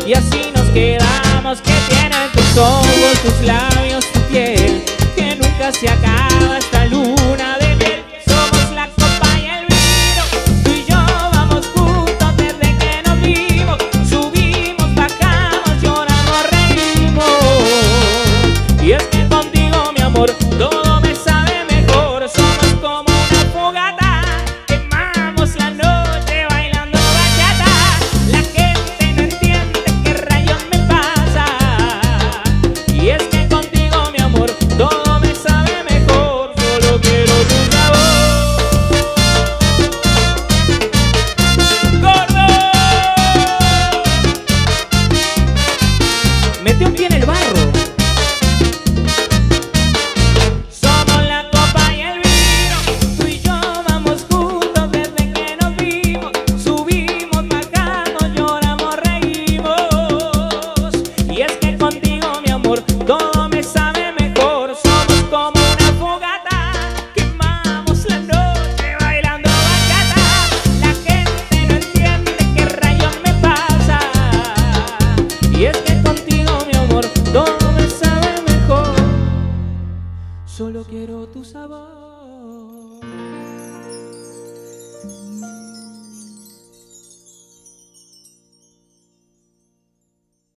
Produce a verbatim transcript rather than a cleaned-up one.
y así nos quedamos. Que tienen tus ojos, tus labios, tu piel, que nunca se acaba esta luna de miel. Somos la copa y el vino, tú y yo vamos juntos desde que nos vimos. Subimos, bajamos, lloramos, reímos. Y es que contigo, mi amor, todo me sabe mejor. Somos como una fogata, quemamos la noche bailando bachata. La gente no entiende qué rayos me pasa. Y es que contigo, mi amor, todo me sabe mejor. Solo quiero tu sabor. ¡Gordo! Mete un pie en el barro. Somos la copa y el vino, tú y yo vamos juntos desde que nos vimos. Subimos, bajamos, lloramos, reímos. Y es que contigo, mi amor, todo me sabe mejor. Somos como una fogata, quemamos la noche bailando bachata. La gente no entiende qué rayos me pasa. Y es que contigo, mi amor, todo me sabe mejor. Solo quiero tu sabor.